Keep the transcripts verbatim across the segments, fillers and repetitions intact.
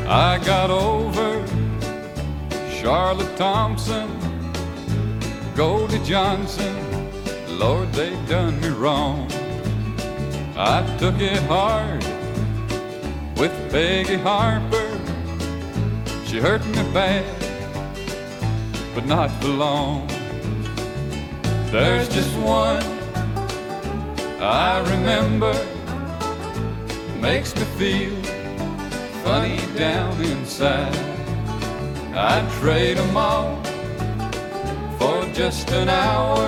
I got over Charlotte Thompson, Goldie Johnson, Lord, they done me wrong. I took it hard with Peggy Harper. She hurt me bad, but not for long. There's just one I remember, makes me feel funny down inside. I'd trade them all for just an hour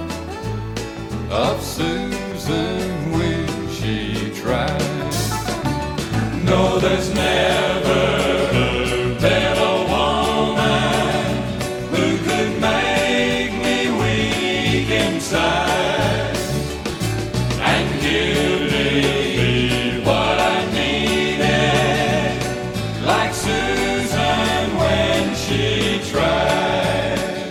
of Susan when she tried. No, there's never been a woman who could make me weak inside and give me what I needed, like Susan when she tried.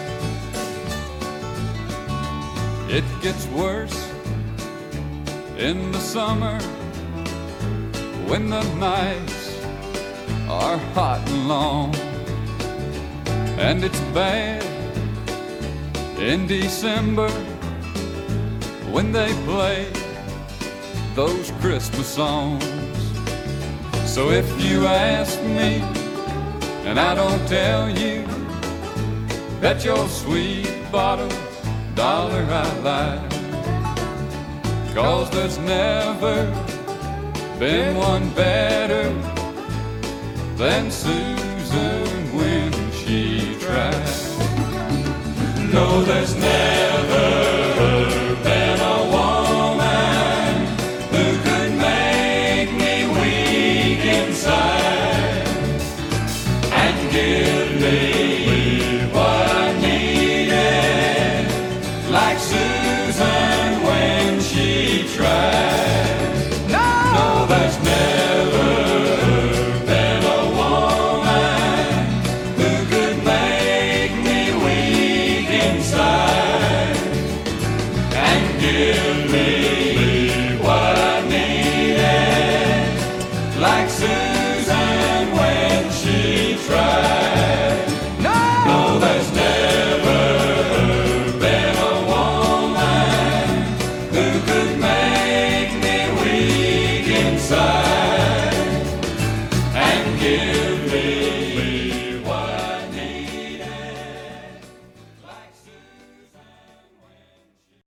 It gets worse in the summer when the nights are hot and long, and it's bad in December when they play those Christmas songs. So if you ask me and I don't tell you, bet your sweet bottom dollar I lie, 'cause there's never been one better than Susan when she tried. No, there's never been a woman who could make me weak inside and give me what I needed, like Susan when she tried. No, there's never been a woman who could make me weak inside and give me